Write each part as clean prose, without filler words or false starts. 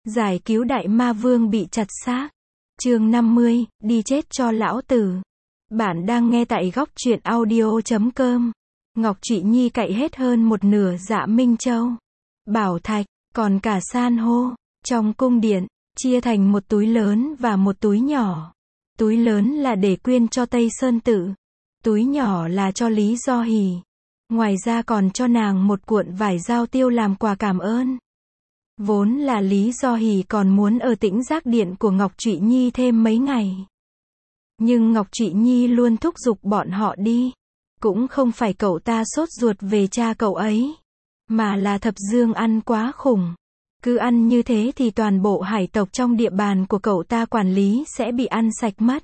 Giải cứu đại ma vương bị chặt xác. Chương 50, đi chết cho lão tử. Bạn đang nghe tại góc truyện audio.com. Ngọc Trụy Nhi cậy hết hơn một nửa Dạ Minh Châu, bảo thạch, còn cả san hô, trong cung điện, chia thành một túi lớn và một túi nhỏ. Túi lớn là để quyên cho Tây Sơn Tự. Túi nhỏ là cho Lý Do Hỷ. Ngoài ra còn cho nàng một cuộn vải dao tiêu làm quà cảm ơn. Vốn là Lý Do Hỷ còn muốn ở Tĩnh Giác Điện của Ngọc Trụy Nhi thêm mấy ngày. Nhưng Ngọc Trụy Nhi luôn thúc giục bọn họ đi. Cũng không phải cậu ta sốt ruột về cha cậu ấy, mà là Thập Dương ăn quá khủng. Cứ ăn như thế thì toàn bộ hải tộc trong địa bàn của cậu ta quản lý sẽ bị ăn sạch mất.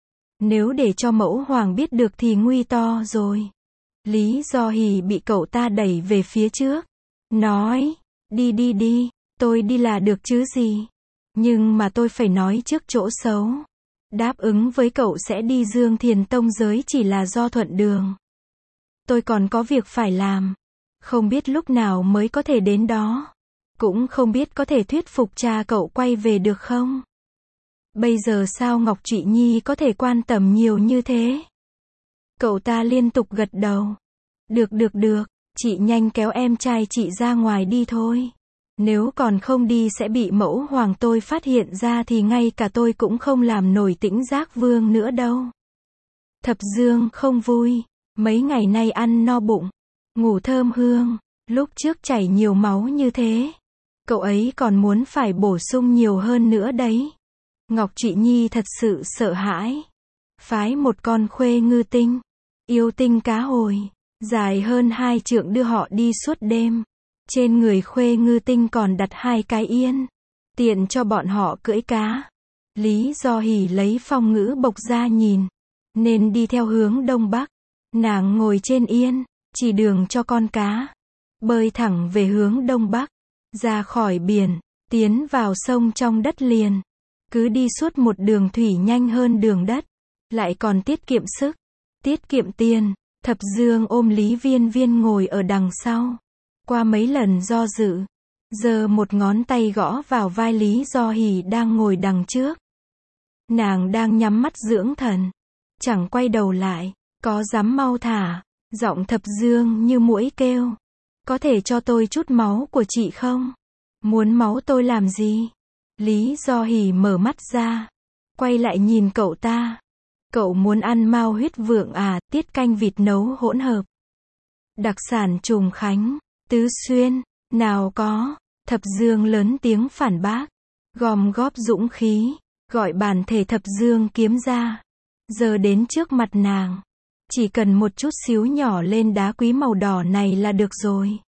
Nếu để cho mẫu hoàng biết được thì nguy to rồi. Lý Do Hỷ bị cậu ta đẩy về phía trước. Nói, đi, tôi đi là được chứ gì. Nhưng mà tôi phải nói trước chỗ xấu. Đáp ứng với cậu sẽ đi Dương Thiền Tông giới chỉ là do thuận đường. Tôi còn có việc phải làm. Không biết lúc nào mới có thể đến đó. Cũng không biết có thể thuyết phục cha cậu quay về được không. Bây giờ sao Ngọc Trụy Nhi có thể quan tâm nhiều như thế? Cậu ta liên tục gật đầu. Được, chị nhanh kéo em trai chị ra ngoài đi thôi. Nếu còn không đi sẽ bị mẫu hoàng tôi phát hiện ra thì ngay cả tôi cũng không làm nổi Tĩnh Giác Vương nữa đâu. Thập Dương không vui. Mấy ngày nay ăn no bụng, ngủ thơm hương, lúc trước chảy nhiều máu như thế. Cậu ấy còn muốn phải bổ sung nhiều hơn nữa đấy. Ngọc Trụy Nhi thật sự sợ hãi. Phái một con khuê ngư tinh, yêu tinh cá hồi, dài hơn 2 trượng đưa họ đi suốt đêm. Trên người khuê ngư tinh còn đặt 2 cái yên, tiện cho bọn họ cưỡi cá. Lý Do Hỷ lấy phong ngữ bộc ra nhìn, nên đi theo hướng đông bắc. Nàng ngồi trên yên, chỉ đường cho con cá, bơi thẳng về hướng đông bắc, ra khỏi biển, tiến vào sông trong đất liền. Cứ đi suốt một đường thủy nhanh hơn đường đất, lại còn tiết kiệm sức, tiết kiệm tiền. Thập Dương ôm Lý Viên Viên ngồi ở đằng sau. Qua mấy lần do dự, giơ một ngón tay gõ vào vai Lý Do Hỷ đang ngồi đằng trước. Nàng đang nhắm mắt dưỡng thần, chẳng quay đầu lại. Có dám mau thả. Giọng Thập Dương như muỗi kêu. Có thể cho tôi chút máu của chị không? Muốn máu tôi làm gì? Lý Do Hỷ mở mắt ra, quay lại nhìn cậu ta. Cậu muốn ăn mao huyết vượng à? Tiết canh vịt nấu hỗn hợp, đặc sản Trùng Khánh, Tứ Xuyên. Nào có. Thập Dương lớn tiếng phản bác, gom góp dũng khí, gọi bản thể Thập Dương kiếm ra, giờ đến trước mặt nàng. Chỉ cần một chút xíu nhỏ lên đá quý màu đỏ này là được rồi.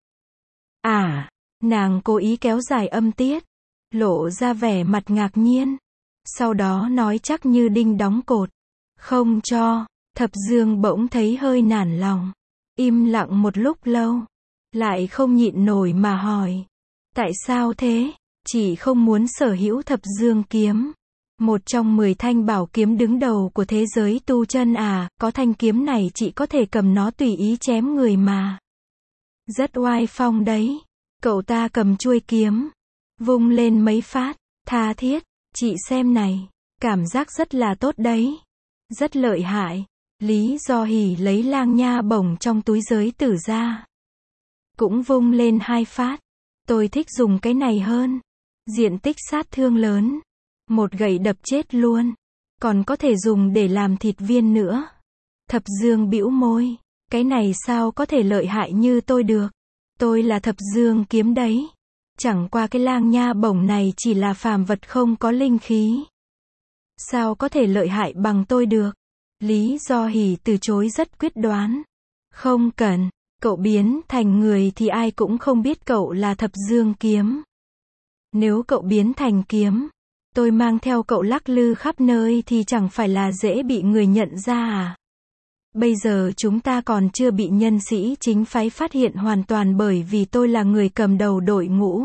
À, nàng cố ý kéo dài âm tiết, lộ ra vẻ mặt ngạc nhiên. Sau đó nói chắc như đinh đóng cột. Không cho. Thập Dương bỗng thấy hơi nản lòng. Im lặng một lúc lâu. Lại không nhịn nổi mà hỏi. Tại sao thế? Chị không muốn sở hữu Thập Dương kiếm. Một trong 10 thanh bảo kiếm đứng đầu của thế giới tu chân à? Có thanh kiếm này chị có thể cầm nó tùy ý chém người mà. Rất oai phong đấy. Cậu ta cầm chuôi kiếm, vung lên mấy phát, tha thiết. Chị xem này, cảm giác rất là tốt đấy. Rất lợi hại. Lý Do Hỷ lấy lang nha bổng trong túi giới tử ra, cũng vung lên 2 phát. Tôi thích dùng cái này hơn. Diện tích sát thương lớn. Một gậy đập chết luôn. Còn có thể dùng để làm thịt viên nữa. Thập Dương bĩu môi. Cái này sao có thể lợi hại như tôi được? Tôi là Thập Dương kiếm đấy. Chẳng qua cái lang nha bổng này chỉ là phàm vật không có linh khí. Sao có thể lợi hại bằng tôi được? Lý Do Hỷ từ chối rất quyết đoán. Không cần. Cậu biến thành người thì ai cũng không biết cậu là Thập Dương kiếm. Nếu cậu biến thành kiếm, tôi mang theo cậu lắc lư khắp nơi thì chẳng phải là dễ bị người nhận ra à? Bây giờ chúng ta còn chưa bị nhân sĩ chính phái phát hiện hoàn toàn bởi vì tôi là người cầm đầu đội ngũ.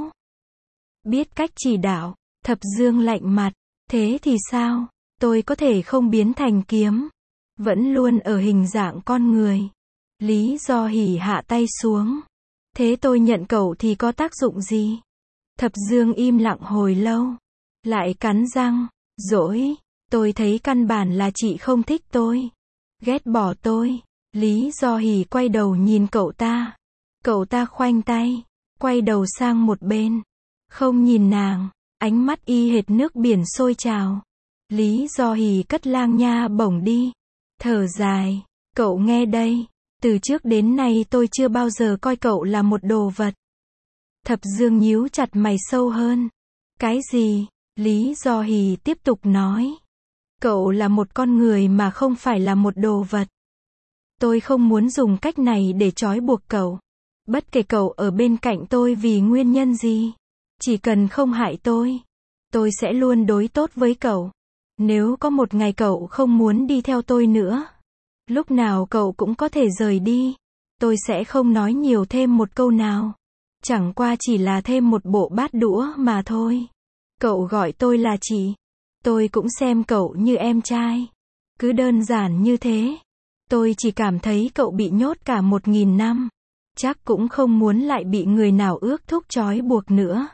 Biết cách chỉ đạo. Thập Dương lạnh mặt. Thế thì sao? Tôi có thể không biến thành kiếm, vẫn luôn ở hình dạng con người. Lý Do Hỷ hạ tay xuống. Thế tôi nhận cậu thì có tác dụng gì? Thập Dương im lặng hồi lâu. Lại cắn răng. Dỗi. Tôi thấy căn bản là chị không thích tôi. Ghét bỏ tôi. Lý Do Hỷ quay đầu nhìn cậu ta. Cậu ta khoanh tay. Quay đầu sang một bên. Không nhìn nàng. Ánh mắt y hệt nước biển sôi trào. Lý Do Hỷ cất lang nha bổng đi. Thở dài. Cậu nghe đây. Từ trước đến nay tôi chưa bao giờ coi cậu là một đồ vật. Thập Dương nhíu chặt mày sâu hơn. Cái gì? Lý Do Hỷ tiếp tục nói. Cậu là một con người mà không phải là một đồ vật. Tôi không muốn dùng cách này để trói buộc cậu. Bất kể cậu ở bên cạnh tôi vì nguyên nhân gì. Chỉ cần không hại tôi sẽ luôn đối tốt với cậu. Nếu có một ngày cậu không muốn đi theo tôi nữa, lúc nào cậu cũng có thể rời đi. Tôi sẽ không nói nhiều thêm một câu nào. Chẳng qua chỉ là thêm một bộ bát đũa mà thôi. Cậu gọi tôi là chị. Tôi cũng xem cậu như em trai. Cứ đơn giản như thế. Tôi chỉ cảm thấy cậu bị nhốt cả 1000 năm. Chắc cũng không muốn lại bị người nào ước thúc trói buộc nữa.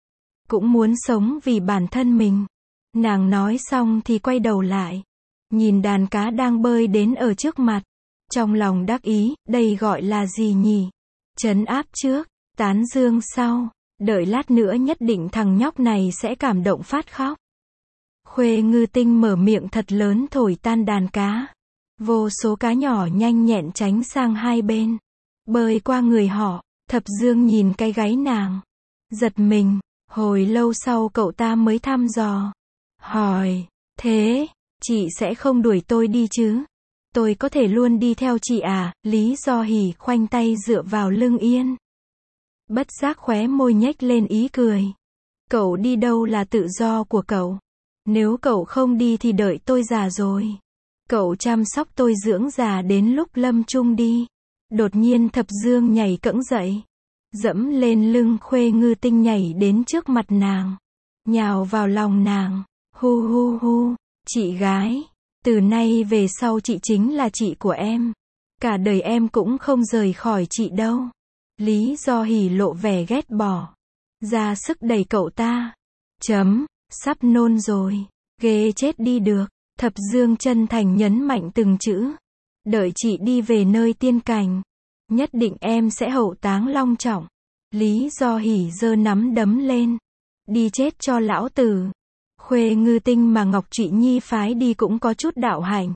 Cũng muốn sống vì bản thân mình. Nàng nói xong thì quay đầu lại. Nhìn đàn cá đang bơi đến ở trước mặt. Trong lòng đắc ý, đây gọi là gì nhỉ? Trấn áp trước, tán dương sau. Đợi lát nữa nhất định thằng nhóc này sẽ cảm động phát khóc. Khuê Ngư Tinh mở miệng thật lớn thổi tan đàn cá. Vô số cá nhỏ nhanh nhẹn tránh sang hai bên. Bơi qua người họ. Thập Dương nhìn cái gáy nàng. Giật mình. Hồi lâu sau cậu ta mới thăm dò. Hỏi. Thế, chị sẽ không đuổi tôi đi chứ? Tôi có thể luôn đi theo chị à? Lý Do Hỷ khoanh tay dựa vào lưng Yên. Bất giác khóe môi nhếch lên ý cười. Cậu đi đâu là tự do của cậu. Nếu cậu không đi thì đợi tôi già rồi. Cậu chăm sóc tôi dưỡng già đến lúc lâm chung đi. Đột nhiên Thập Dương nhảy cẫng dậy. Dẫm lên lưng Khuê Ngư Tinh nhảy đến trước mặt nàng. Nhào vào lòng nàng. Hu hu hu. Chị gái. Từ nay về sau chị chính là chị của em. Cả đời em cũng không rời khỏi chị đâu. Lý Do Hỷ lộ vẻ ghét bỏ. Ra sức đẩy cậu ta. Sắp nôn rồi. Ghê chết đi được. Thập Dương chân thành nhấn mạnh từng chữ. Đợi chị đi về nơi tiên cảnh. Nhất định em sẽ hậu táng long trọng. Lý Do Hỷ giơ nắm đấm lên. Đi chết cho lão tử. Khuê Ngư Tinh mà Ngọc Trụy Nhi phái đi cũng có chút đạo hạnh.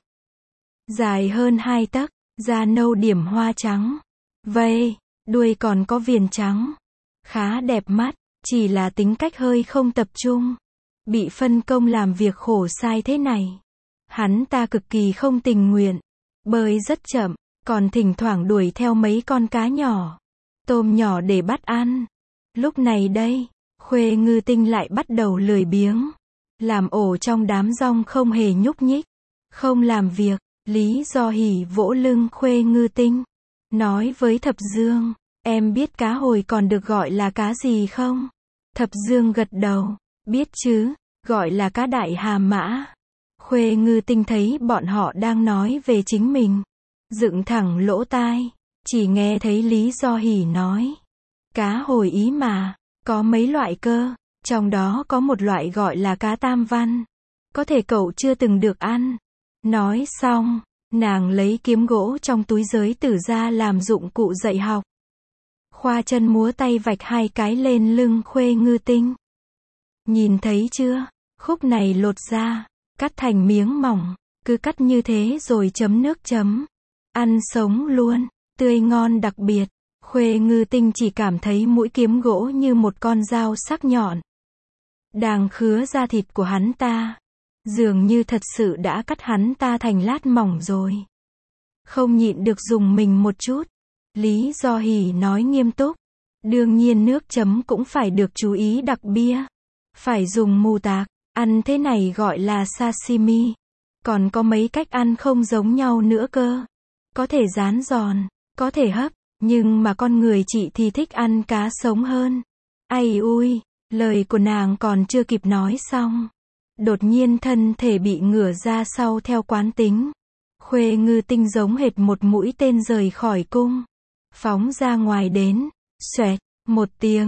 Dài hơn 2 tấc, da nâu điểm hoa trắng. Vây, đuôi còn có viền trắng. Khá đẹp mắt, chỉ là tính cách hơi không tập trung. Bị phân công làm việc khổ sai thế này. Hắn ta cực kỳ không tình nguyện. Bơi rất chậm, còn thỉnh thoảng đuổi theo mấy con cá nhỏ. Tôm nhỏ để bắt ăn. Lúc này đây, Khuê Ngư Tinh lại bắt đầu lười biếng. Làm ổ trong đám rong không hề nhúc nhích. Không làm việc. Lý Do Hỷ vỗ lưng Khuê Ngư Tinh. Nói với Thập Dương. Em biết cá hồi còn được gọi là cá gì không? Thập Dương gật đầu. Biết chứ. Gọi là cá đại hà mã. Khuê Ngư Tinh thấy bọn họ đang nói về chính mình. Dựng thẳng lỗ tai. Chỉ nghe thấy Lý Do Hỷ nói. Cá hồi ý mà. Có mấy loại cơ. Trong đó có một loại gọi là cá tam văn. Có thể cậu chưa từng được ăn. Nói xong, nàng lấy kiếm gỗ trong túi giới tử ra làm dụng cụ dạy học. Khoa chân múa tay vạch 2 cái lên lưng Khuê Ngư Tinh. Nhìn thấy chưa? Khúc này lột ra, cắt thành miếng mỏng. Cứ cắt như thế rồi chấm nước chấm. Ăn sống luôn, tươi ngon đặc biệt. Khuê Ngư Tinh chỉ cảm thấy mũi kiếm gỗ như một con dao sắc nhọn. Đang khứa da thịt của hắn ta. Dường như thật sự đã cắt hắn ta thành lát mỏng rồi. Không nhịn được dùng mình một chút. Lý Do Hỷ nói nghiêm túc. Đương nhiên nước chấm cũng phải được chú ý đặc bia. Phải dùng mù tạc. Ăn thế này gọi là sashimi. Còn có mấy cách ăn không giống nhau nữa cơ. Có thể rán giòn, có thể hấp. Nhưng mà con người chị thì thích ăn cá sống hơn. Ai ui, lời của nàng còn chưa kịp nói xong. Đột nhiên thân thể bị ngửa ra sau theo quán tính. Khuê Ngư Tinh giống hệt một mũi tên rời khỏi cung. Phóng ra ngoài đến. Xoẹt, một tiếng.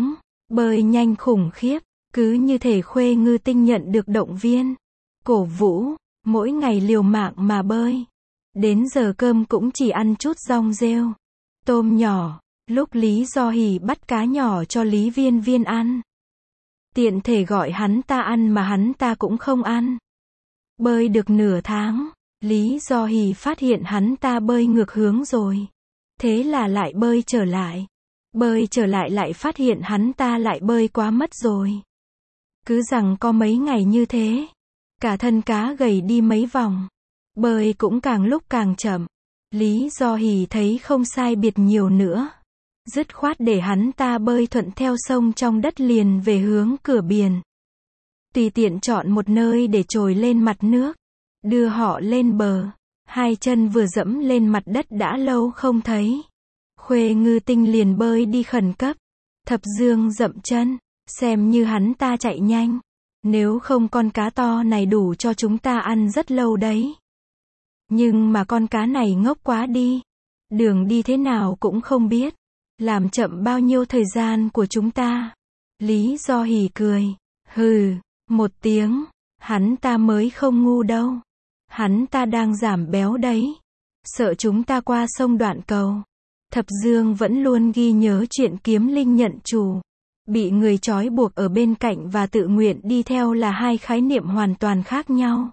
Bơi nhanh khủng khiếp, cứ như thể Khuê Ngư Tinh nhận được động viên, cổ vũ, mỗi ngày liều mạng mà bơi. Đến giờ cơm cũng chỉ ăn chút dong rêu, tôm nhỏ, lúc Lý Do Hỷ bắt cá nhỏ cho Lý Viên Viên ăn. Tiện thể gọi hắn ta ăn mà hắn ta cũng không ăn. Bơi được nửa tháng, Lý Do Hỷ phát hiện hắn ta bơi ngược hướng rồi. Thế là lại bơi trở lại. Bơi trở lại lại phát hiện hắn ta lại bơi quá mất rồi. Cứ rằng có mấy ngày như thế, cả thân cá gầy đi mấy vòng. Bơi cũng càng lúc càng chậm. Lý Do Hỷ thấy không sai biệt nhiều nữa. Dứt khoát để hắn ta bơi thuận theo sông trong đất liền về hướng cửa biển. Tùy tiện chọn một nơi để trồi lên mặt nước. Đưa họ lên bờ. Hai chân vừa dẫm lên mặt đất đã lâu không thấy. Khuê Ngư Tinh liền bơi đi khẩn cấp. Thập Dương dậm chân, xem như hắn ta chạy nhanh. Nếu không con cá to này đủ cho chúng ta ăn rất lâu đấy. Nhưng mà con cá này ngốc quá đi. Đường đi thế nào cũng không biết. Làm chậm bao nhiêu thời gian của chúng ta. Lý Do Hỷ cười. Hừ, một tiếng. Hắn ta mới không ngu đâu. Hắn ta đang giảm béo đấy. Sợ chúng ta qua sông Đoạn Cầu. Thập Dương vẫn luôn ghi nhớ chuyện Kiếm Linh nhận chủ. Bị người trói buộc ở bên cạnh và tự nguyện đi theo là hai khái niệm hoàn toàn khác nhau.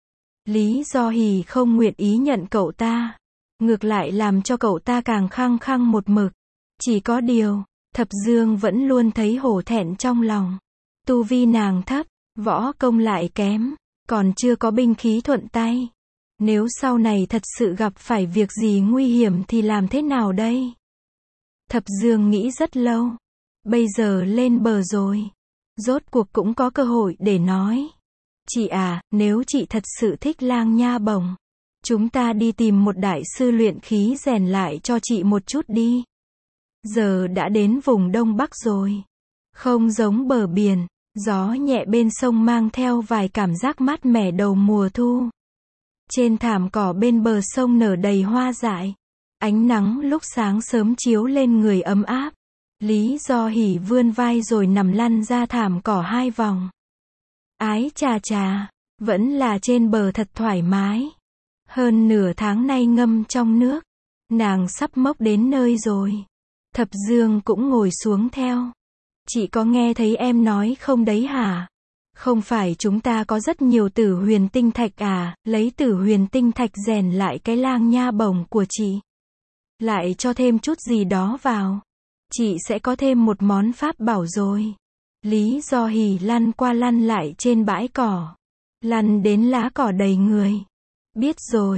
Lý Do Hỷ không nguyện ý nhận cậu ta. Ngược lại làm cho cậu ta càng khăng khăng một mực. Chỉ có điều, Thập Dương vẫn luôn thấy hổ thẹn trong lòng. Tu vi nàng thấp, võ công lại kém, còn chưa có binh khí thuận tay. Nếu sau này thật sự gặp phải việc gì nguy hiểm thì làm thế nào đây? Thập Dương nghĩ rất lâu. Bây giờ lên bờ rồi. Rốt cuộc cũng có cơ hội để nói. Chị à, nếu chị thật sự thích Lang Nha Bổng, chúng ta đi tìm một đại sư luyện khí rèn lại cho chị một chút đi. Giờ đã đến vùng Đông Bắc rồi. Không giống bờ biển, gió nhẹ bên sông mang theo vài cảm giác mát mẻ đầu mùa thu. Trên thảm cỏ bên bờ sông nở đầy hoa dại. Ánh nắng lúc sáng sớm chiếu lên người ấm áp. Lý Do Hỷ vươn vai rồi nằm lăn ra thảm cỏ 2 vòng. Ái chà chà, vẫn là trên bờ thật thoải mái. Hơn nửa tháng nay ngâm trong nước. Nàng sắp mốc đến nơi rồi. Thập Dương cũng ngồi xuống theo. Chị có nghe thấy em nói không đấy hả? Không phải chúng ta có rất nhiều tử huyền tinh thạch à, lấy tử huyền tinh thạch rèn lại cái Lang Nha Bổng của chị. Lại cho thêm chút gì đó vào. Chị sẽ có thêm một món pháp bảo rồi. Lý Do Hỷ lăn qua lăn lại trên bãi cỏ. Lăn đến lá cỏ đầy người. Biết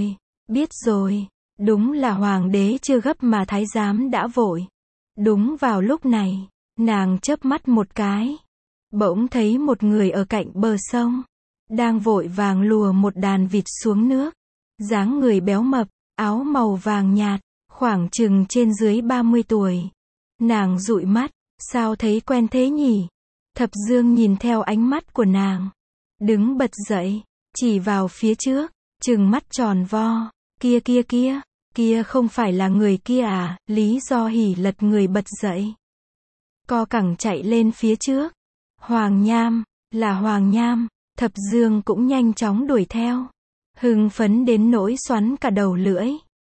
rồi. Đúng là hoàng đế chưa gấp mà thái giám đã vội. Đúng vào lúc này, nàng chớp mắt một cái. Bỗng thấy một người ở cạnh bờ sông. Đang vội vàng lùa một đàn vịt xuống nước. Dáng người béo mập, áo màu vàng nhạt, khoảng chừng trên dưới 30 tuổi. Nàng dụi mắt, sao thấy quen thế nhỉ? Thập Dương nhìn theo ánh mắt của nàng. Đứng bật dậy, chỉ vào phía trước, trừng mắt tròn vo. Kia không phải là người kia à? Lý Do Hỷ lật người bật dậy. Co cẳng chạy lên phía trước. Hoàng Nham, là Hoàng Nham. Thập Dương cũng nhanh chóng đuổi theo. Hưng phấn đến nỗi xoắn cả đầu lưỡi.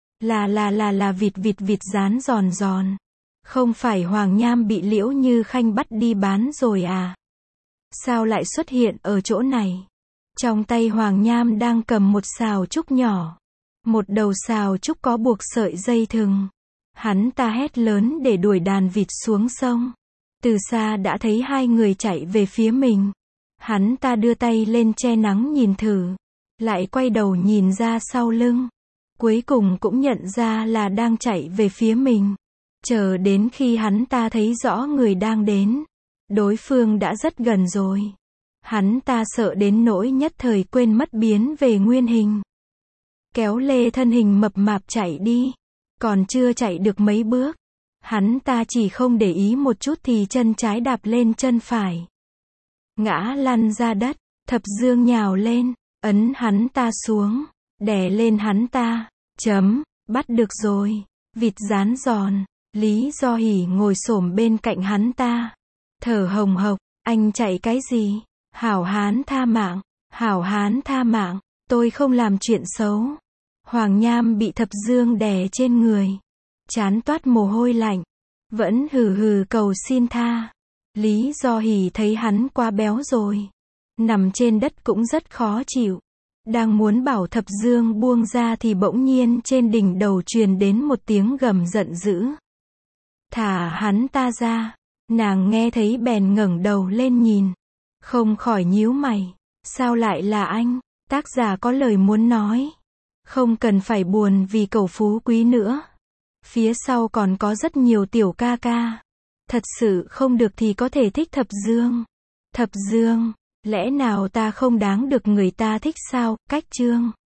Là vịt rán giòn giòn. Không phải Hoàng Nham bị Liễu Như Khanh bắt đi bán rồi à? Sao lại xuất hiện ở chỗ này? Trong tay Hoàng Nham đang cầm một sào trúc nhỏ. Một đầu sào trúc có buộc sợi dây thừng. Hắn ta hét lớn để đuổi đàn vịt xuống sông. Từ xa đã thấy hai người chạy về phía mình. Hắn ta đưa tay lên che nắng nhìn thử. Lại quay đầu nhìn ra sau lưng. Cuối cùng cũng nhận ra là đang chạy về phía mình. Chờ đến khi hắn ta thấy rõ người đang đến. Đối phương đã rất gần rồi. Hắn ta sợ đến nỗi nhất thời quên mất biến về nguyên hình. Kéo lê thân hình mập mạp chạy đi. Còn chưa chạy được mấy bước. Hắn ta chỉ không để ý một chút thì chân trái đạp lên chân phải. Ngã lăn ra đất. Thập Dương nhào lên, ấn hắn ta xuống, đè lên hắn ta. Bắt được rồi. Vịt rán giòn. Lý Do Hỷ ngồi xổm bên cạnh hắn ta. thở hồng hộc, anh chạy cái gì? Hảo hán tha mạng, hảo hán tha mạng, tôi không làm chuyện xấu. Hoàng Nham bị Thập Dương đè trên người, trán toát mồ hôi lạnh, vẫn hừ hừ cầu xin tha. Lý Do Hỷ thấy hắn quá béo rồi, nằm trên đất cũng rất khó chịu. Đang muốn bảo Thập Dương buông ra thì bỗng nhiên trên đỉnh đầu truyền đến một tiếng gầm giận dữ. Thả hắn ta ra. Nàng nghe thấy bèn ngẩng đầu lên nhìn, không khỏi nhíu mày. Sao lại là anh? Tác giả có lời muốn nói. Không cần phải buồn vì cẩu phú quý nữa. Phía sau còn có rất nhiều tiểu ca ca. Thật sự không được thì có thể thích Thập Dương. Thập Dương, lẽ nào ta không đáng được người ta thích sao? Cách chương